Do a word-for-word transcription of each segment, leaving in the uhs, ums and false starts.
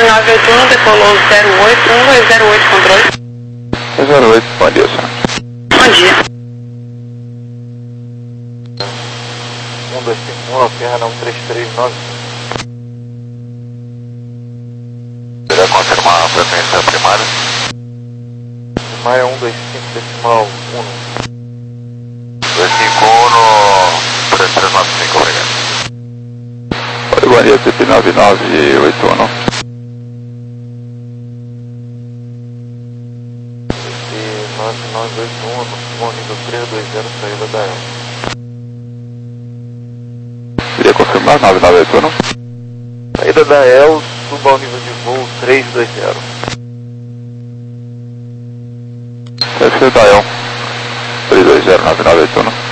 nove oito um, decolou zero oito um dois zero oito, controle. zero oito, bom dia, senhor. Bom dia. um dois cinco um, Alferra um três três nove. Queria confirmar a frequência primária? Primária um dois cinco decimal um. dois cinco um no três três nove cinco, obrigado. Pode guardia T P nove nove oito um. T P nove nove oito um, no nível três dois zero, saída da E L. Queria confirmar nove nove oito um. Saída da E L, suba ao nível de voo três dois zero. F da E L, três dois zero nove nove oito um.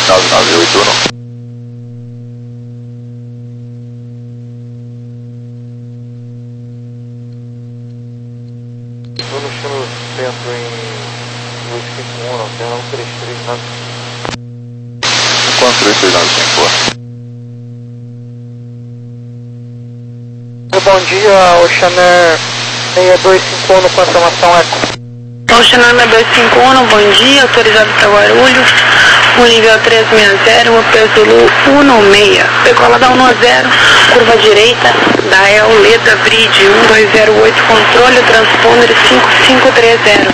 nove nove oito um. Estou no chão centro em dois cinco um, não tem não, três três nove. Enquanto três três nove cinco. Bom dia, Oceaner seis dois cinco um, confirmação Eco. Oceaner seis dois cinco um, bom dia, autorizado para Guarulhos, o nível três seis zero, o peso um seis, decolada um zero, curva direita, da El Leda Bridge um dois zero oito, controle, transponder cinco cinco três zero.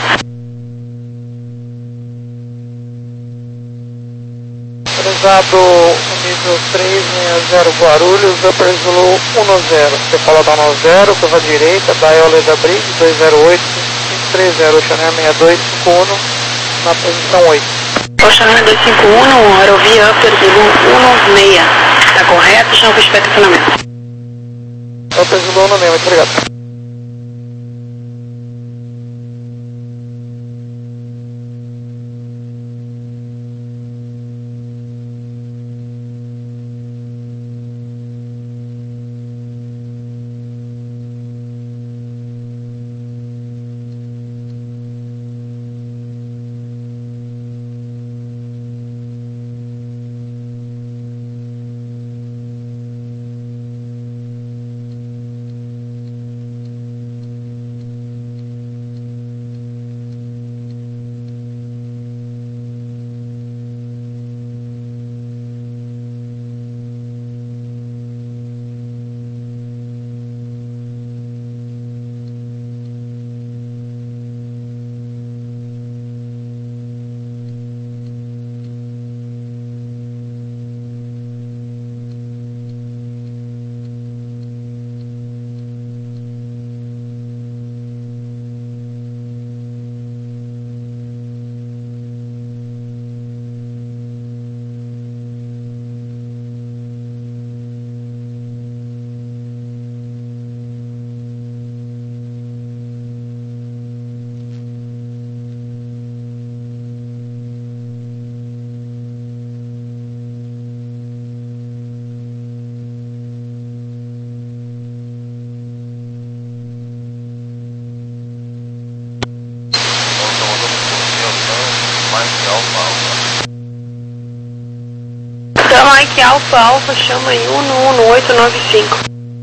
Autorizado o nível três seis zero Guarulhos, upper Zulu um zero, decolada um zero, curva direita, da El Leda Bridge dois zero oito, cinco três zero, Oceaner seis dois cinco um, na posição oito. Oceaner seis dois cinco um, aerovia upper Zulu um seis, está correto, chão para estacionamento. Upper Zulu um seis, muito obrigado. Da Mike Alpha Alpha, chama em um um oito nove cinco.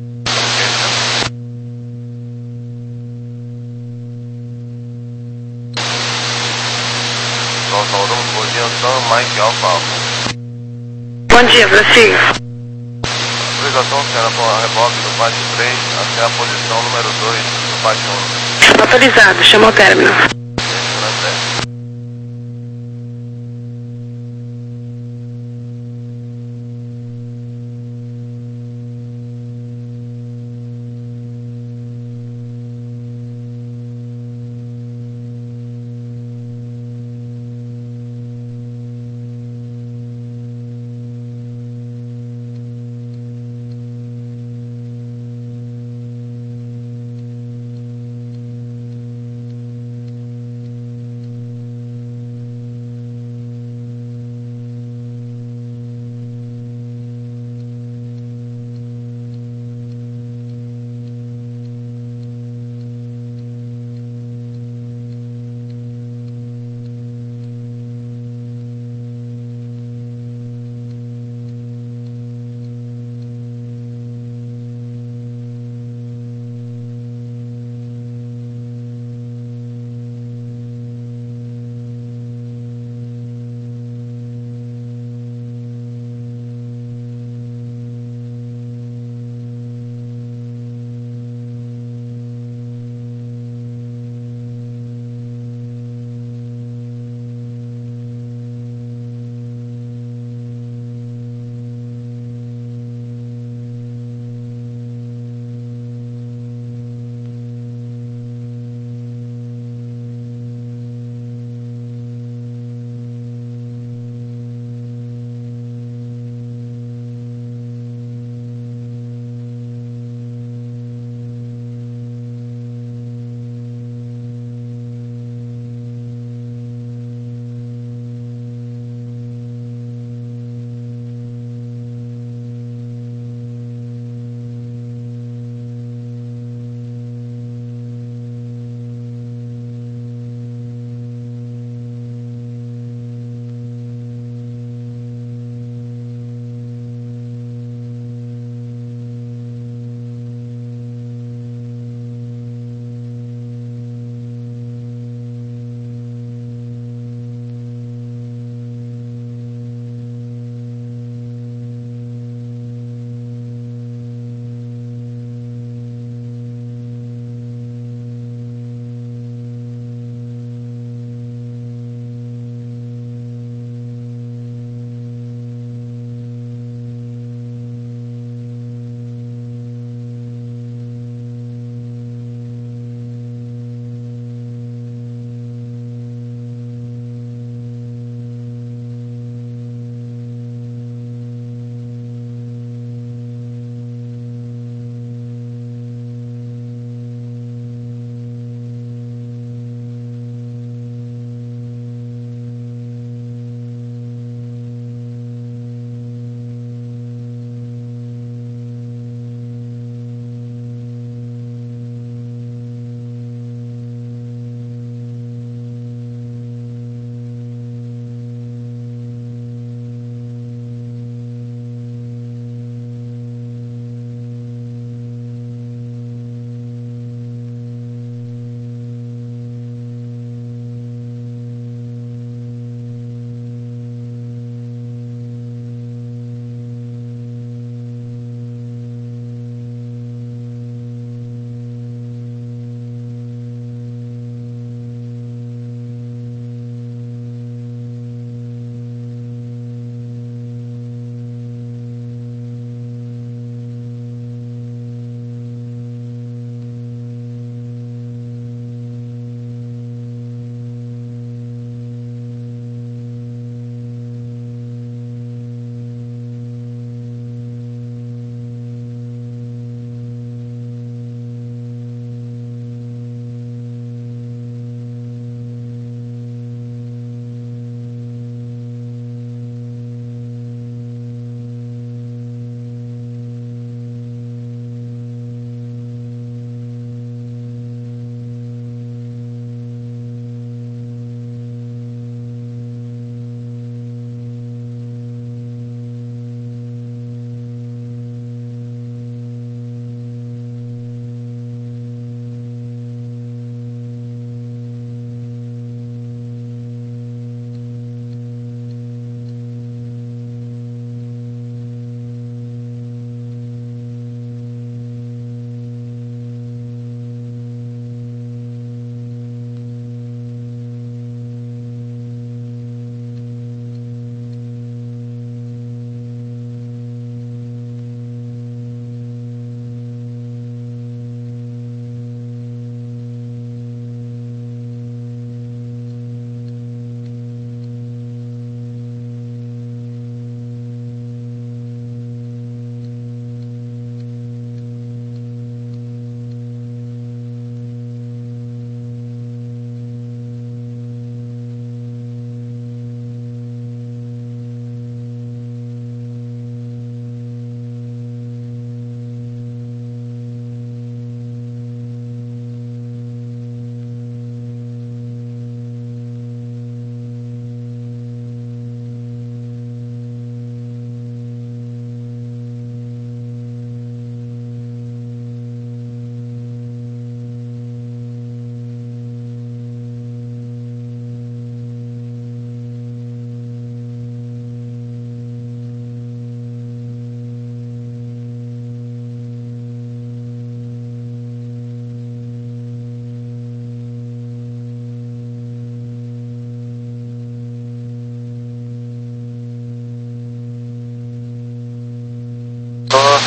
Nós saudamos bom dia, então, Mike Alpha Alpha. Bom dia, prossiga. Autorização, senhora, com a reboque do pátio três até a posição número dois do pátio um. Autorizado, chama ao término.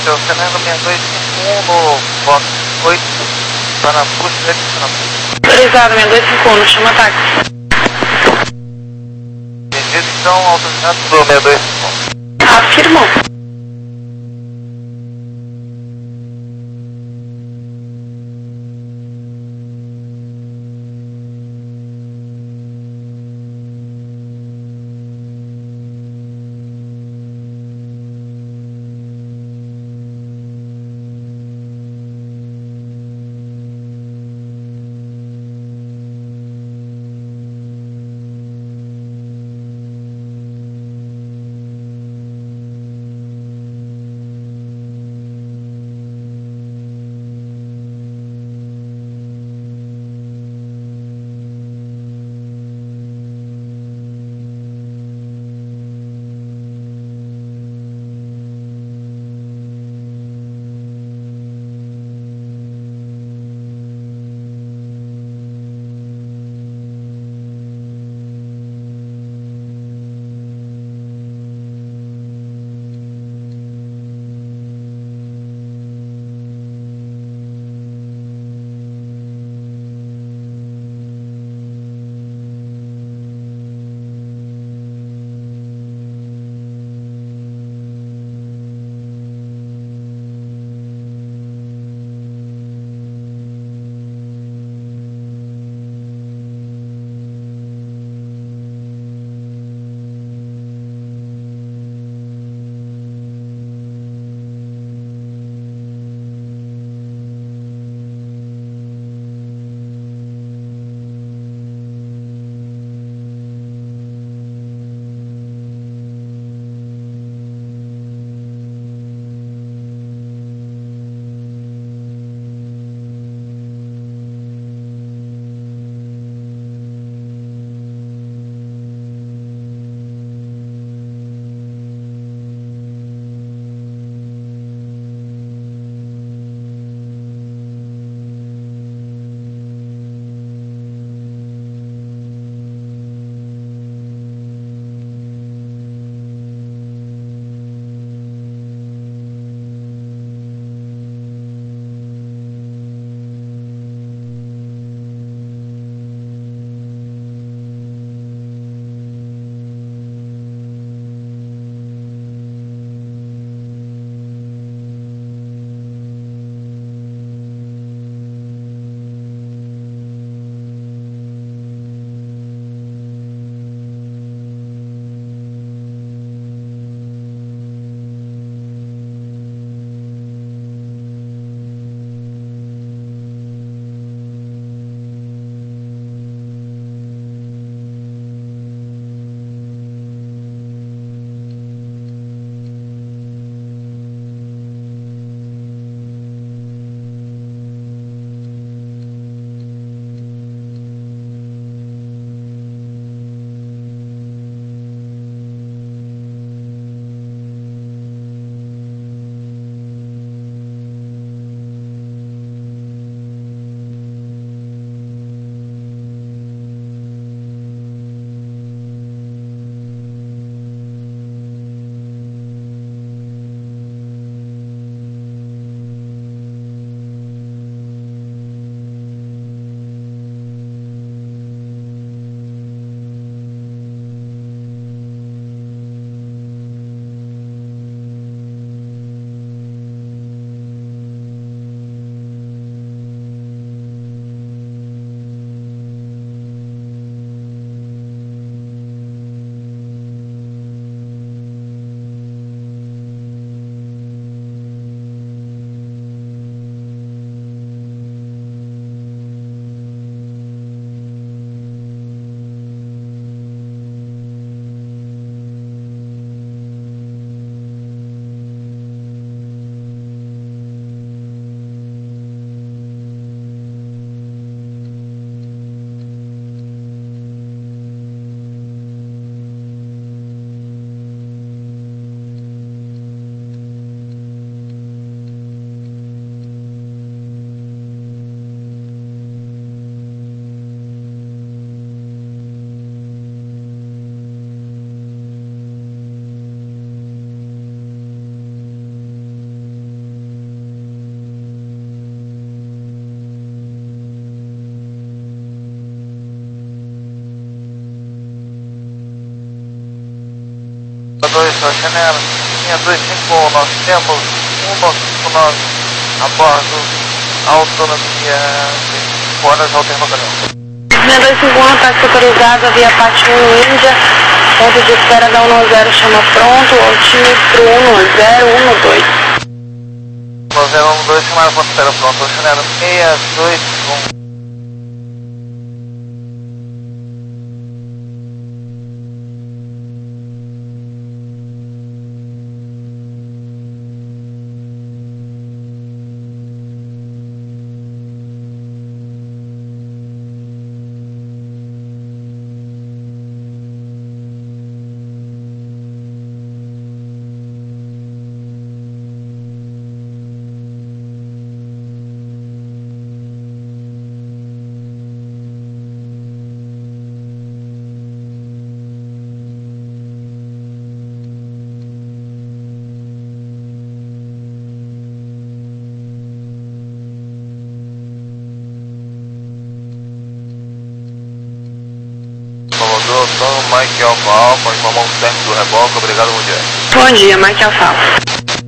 seu Fernando seis dois cinco um no box oito, para a busca de estacionamento. Autorizado, seis dois cinco um, no chama táxi. Entendido, então, autorizado do seis dois cinco um. Afirmou. Chanela, linha dois cinco um, nós temos um nove cinco nove a bordo, autonomia vinte e cinco horas, alternador. Linha dois cinco um, táxi autorizado, via Pátio um Índia, ponto de espera da um zero, chama pronto, altímetro um zero um dois. um zero um dois, chamada ponto de espera pronto, Chanela seis dois um. Salvador, Mike Alfa Alfa, informou o término do reboque, obrigado, bom dia. Bom dia, Mike Alfa Alfa.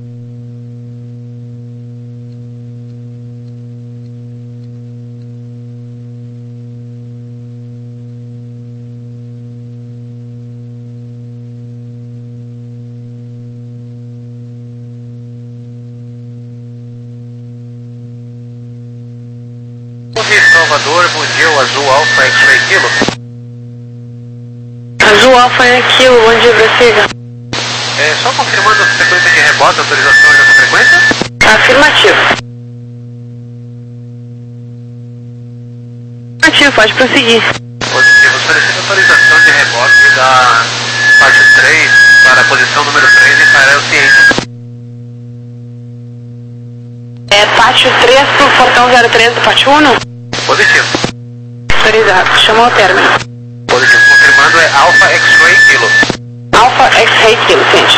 Salvador, bom dia, o Azul Alfa X-Ray Kilo. Azul Alfa é Kilo, bom dia, prossiga. É, só confirmando a frequência de rebote, autorizações dessa frequência? Afirmativo. Afirmativo, pode prosseguir. Positivo, oferecendo autorização de rebote da parte três para a posição número três em Israel Ciente. É pátio três pro portão zero três do pátio um? Positivo. Autorizado, chamou o término. Positivo, confirmando é Alpha X-Ray Kilo. Alpha X-Ray Kilo, gente.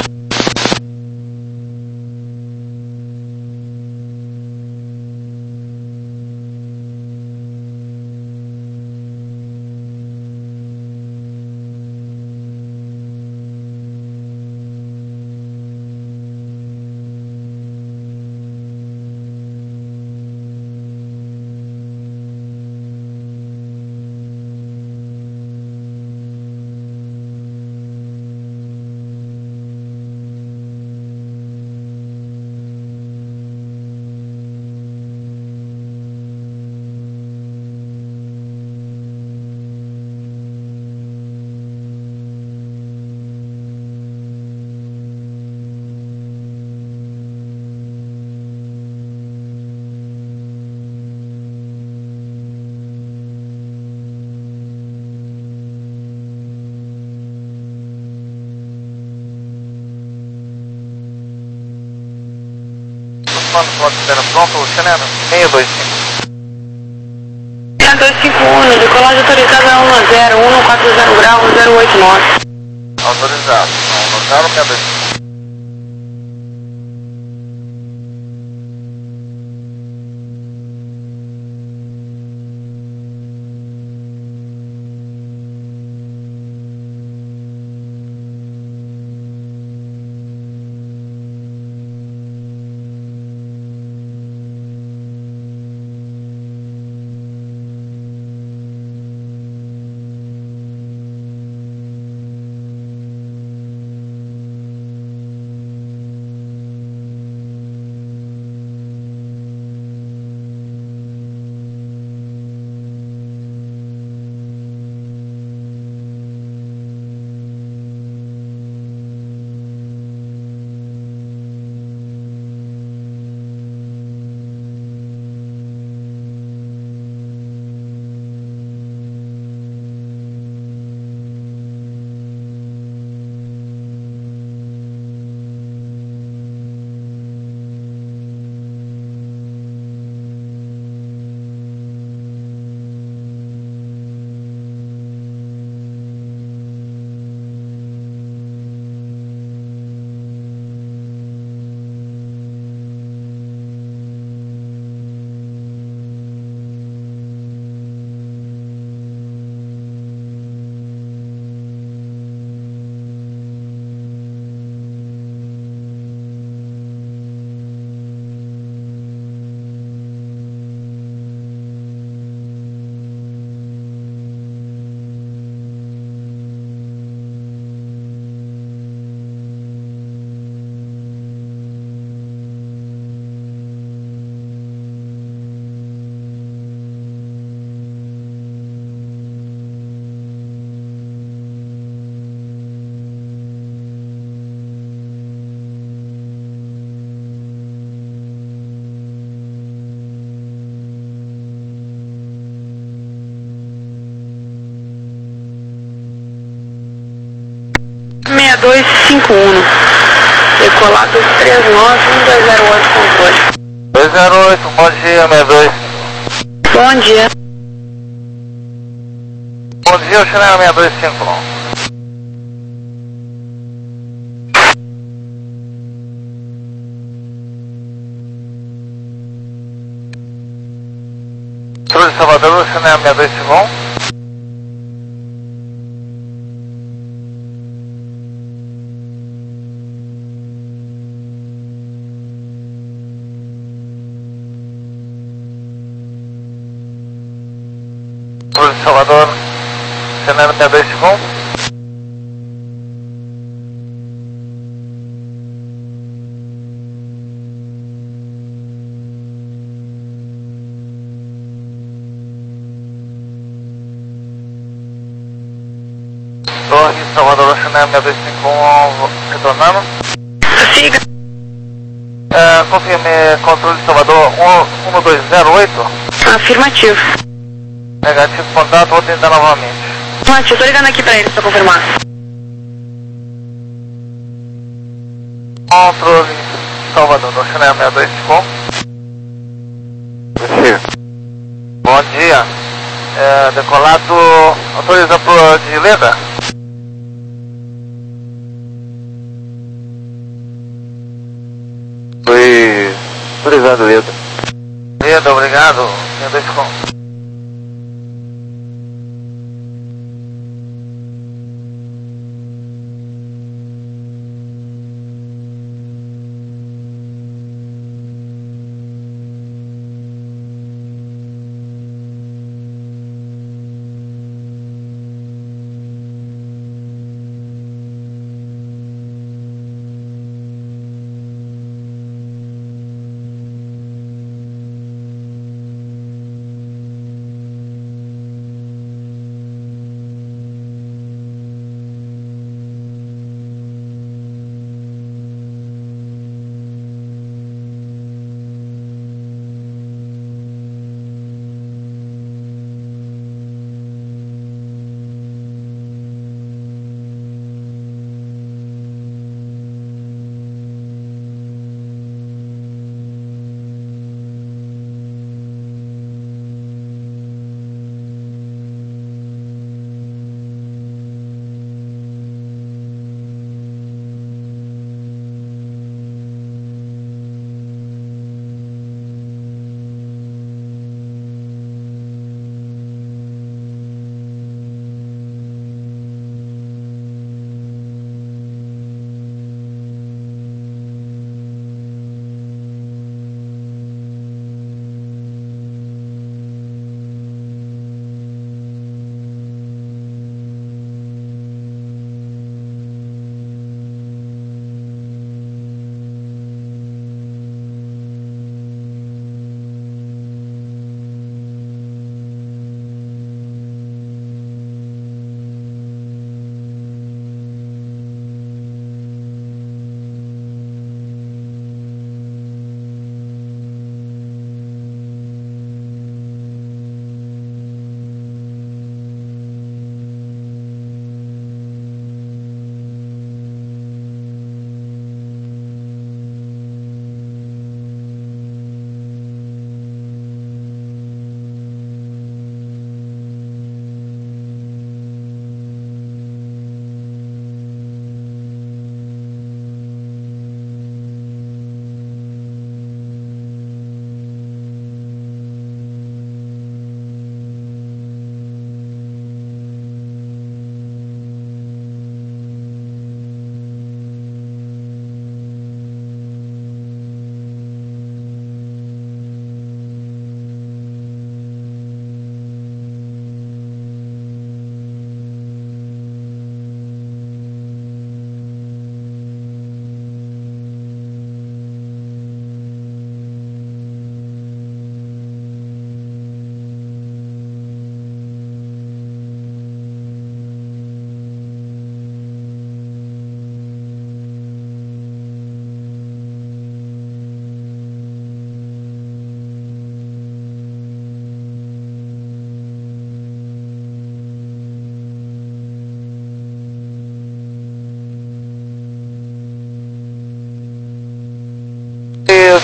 Pronto, pronto, Chanela, seis dois cinco. seis dois cinco um, decolagem autorizada é um zero, um quatro zero grau, zero oito nove. Autorizado, um zero, seis dois cinco. seis dois cinco um. Decolado três nove um dois zero oito, controle. dois zero oito, bom dia, seis dois. Bom dia. Bom dia, o China seis dois cinco um. Controle de Salvador, China seis dois cinco um. Controle de Salvador, China seis dois cinco um. Torre Salvador, China seis dois cinco um, retornando. Siga. É, confirme controle de Salvador um dois zero oito. Afirmativo. Negativo, contato, vou tentar novamente. Mate, eu tô ligando aqui pra eles pra confirmar. Controle Salvador, do China seis dois cinco um. Bom dia. Bom dia. É, decolado, autoriza pro de Leda? Foi autorizado, Leda. Leda, obrigado. seis dois cinco um.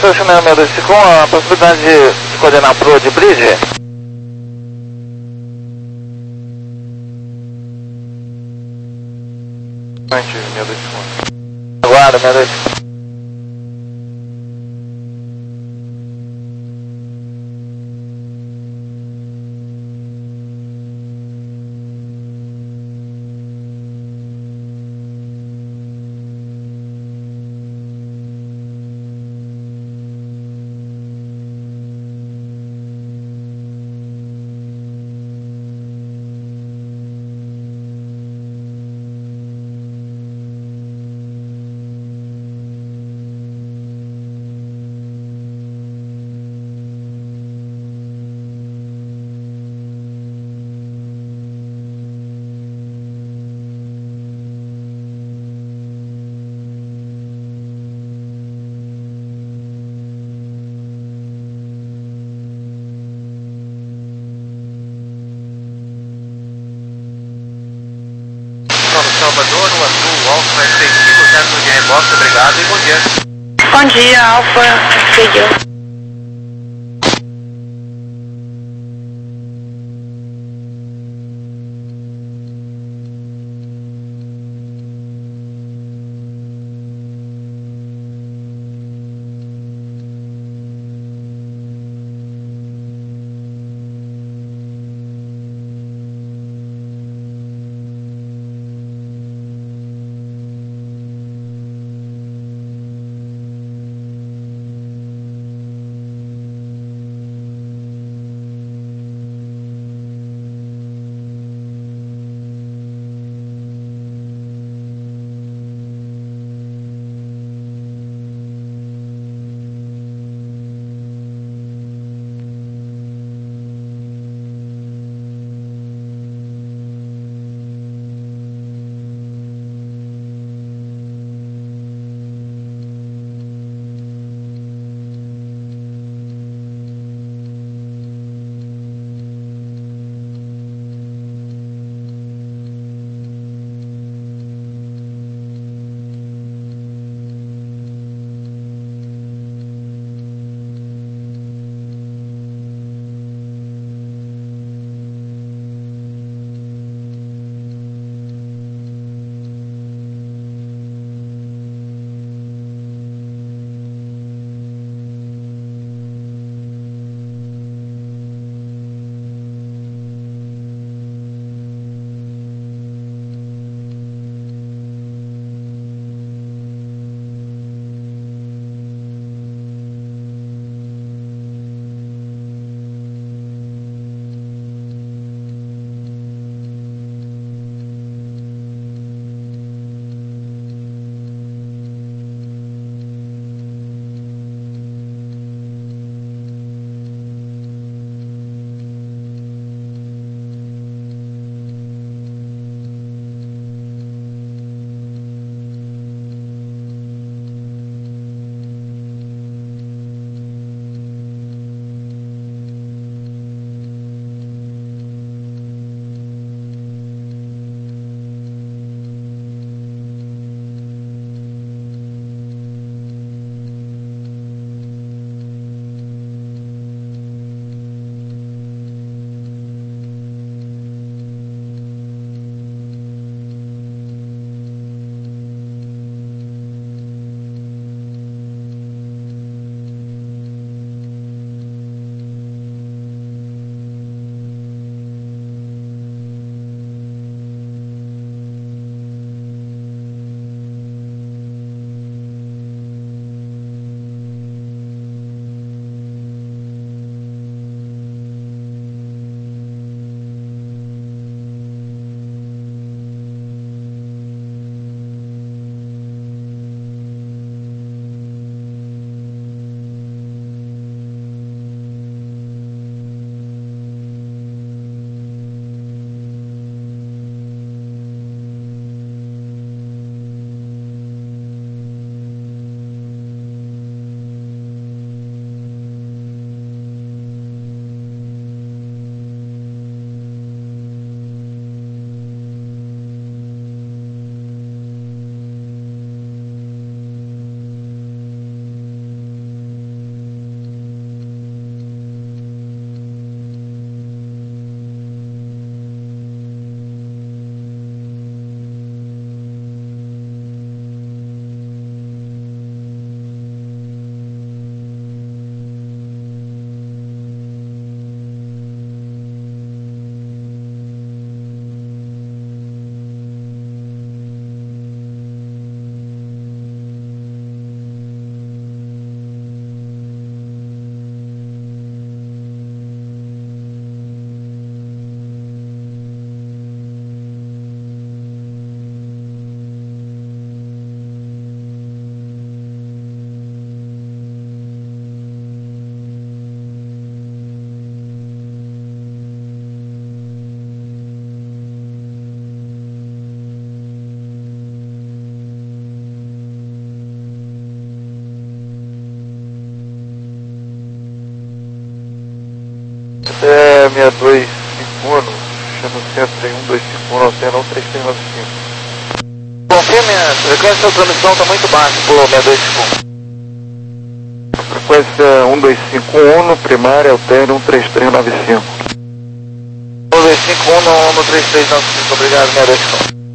Professor Chanel seis dois cinco um, a possibilidade de, de coordenar pro de bridge? seis dois cinco um. Aguarda, seis dois cinco um. Salvador, no azul, Alfa F X, certo de rebote, obrigado e bom dia. Bom dia, Alfa, seguiu. seis dois cinco um, chama o centro em um dois cinco um, Altera um três três nove cinco. Confirme, a frequência da transmissão está muito baixa por seis dois cinco um. Frequência um dois cinco um, no primário, Altera um três três nove cinco. um dois cinco um no, no três três nove cinco, obrigado, seis dois cinco um.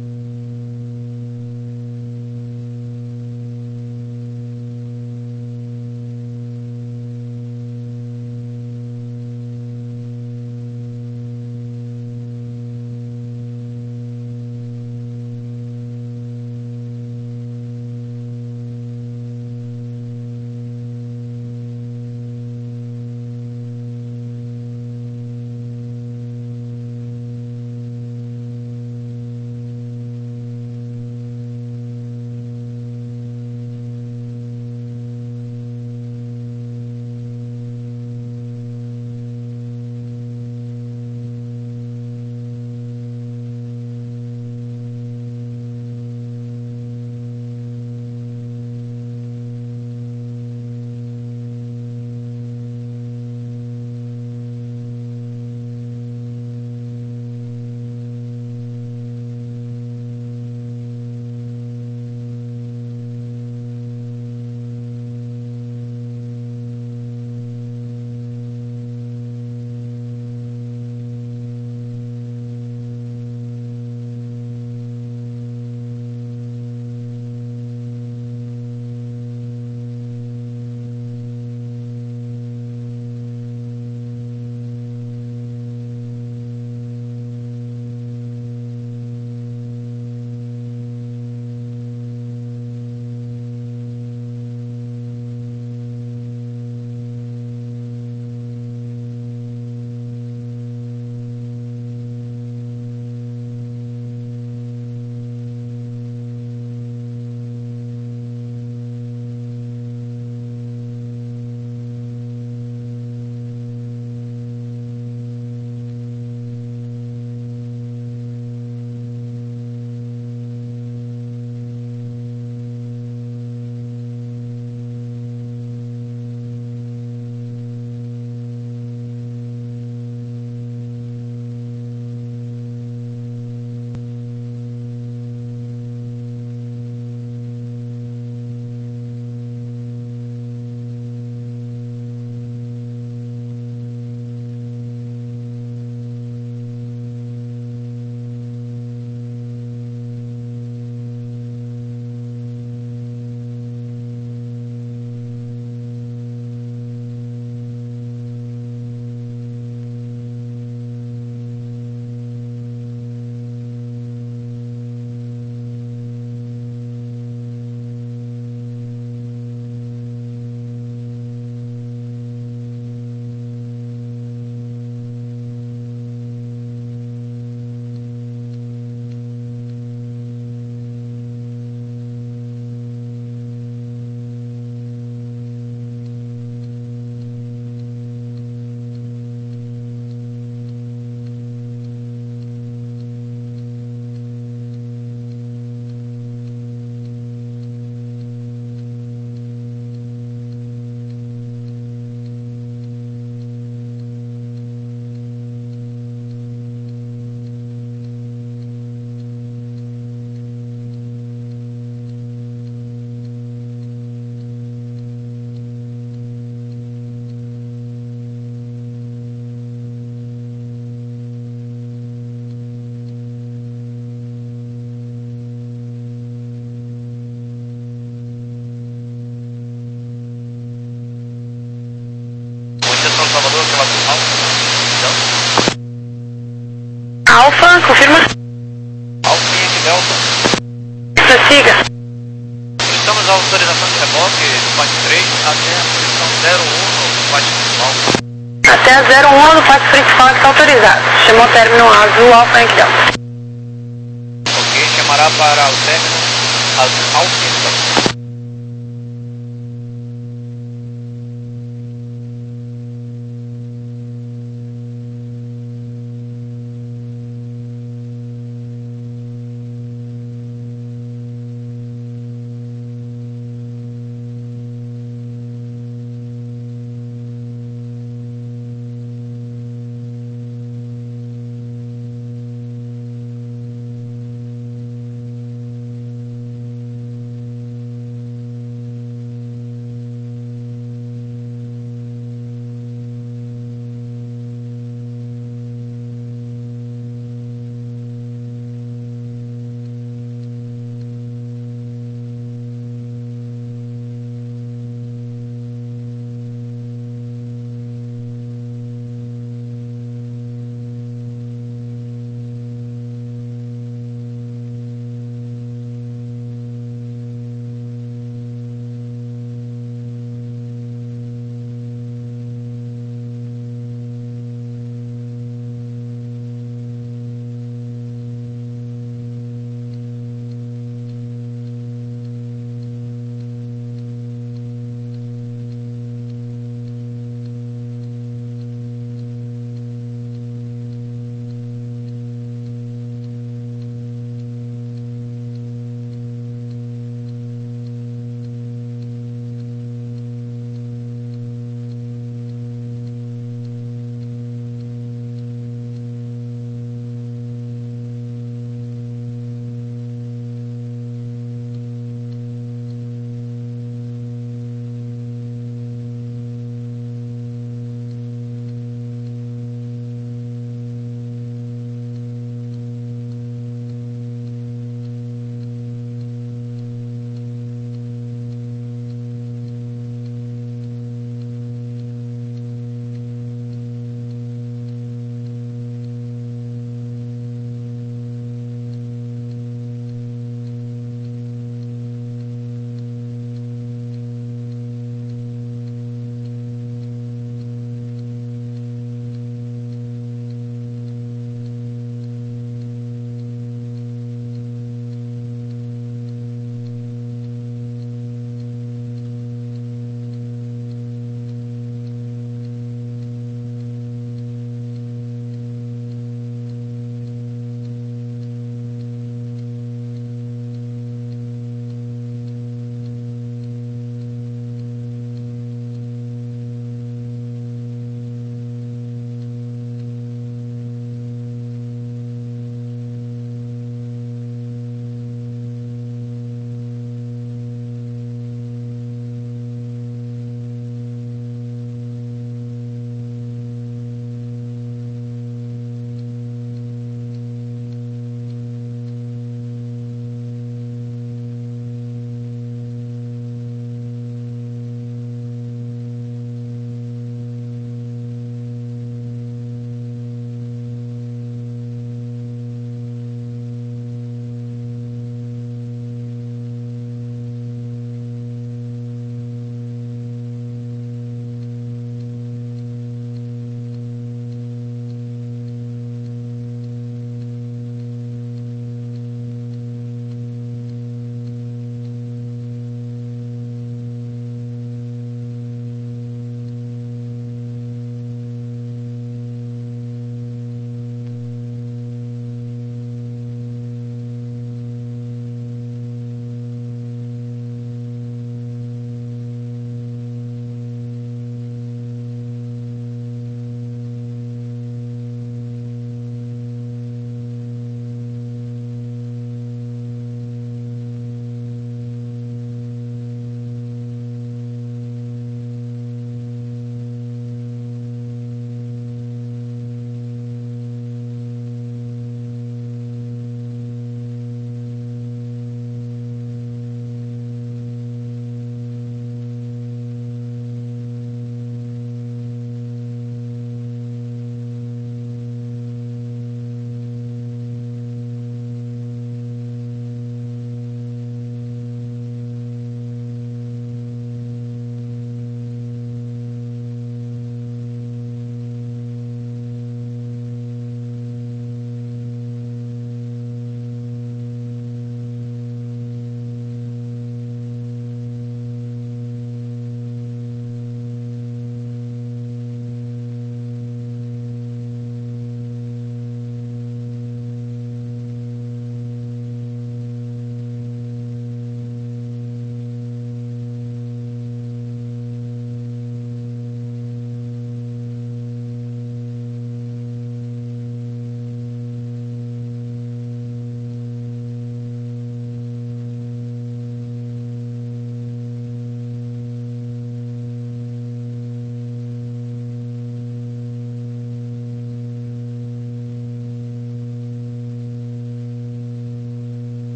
Alfa, confirma. Alfa e aqui Delta. Prossiga. Estamos a autorização de reboque do P A C três até a posição zero um no P A C principal. Até a zero um no P A C principal que está autorizado. Chamou o término azul, Alfa e Delta. Ok, chamará para o término azul, Alfa e Delta.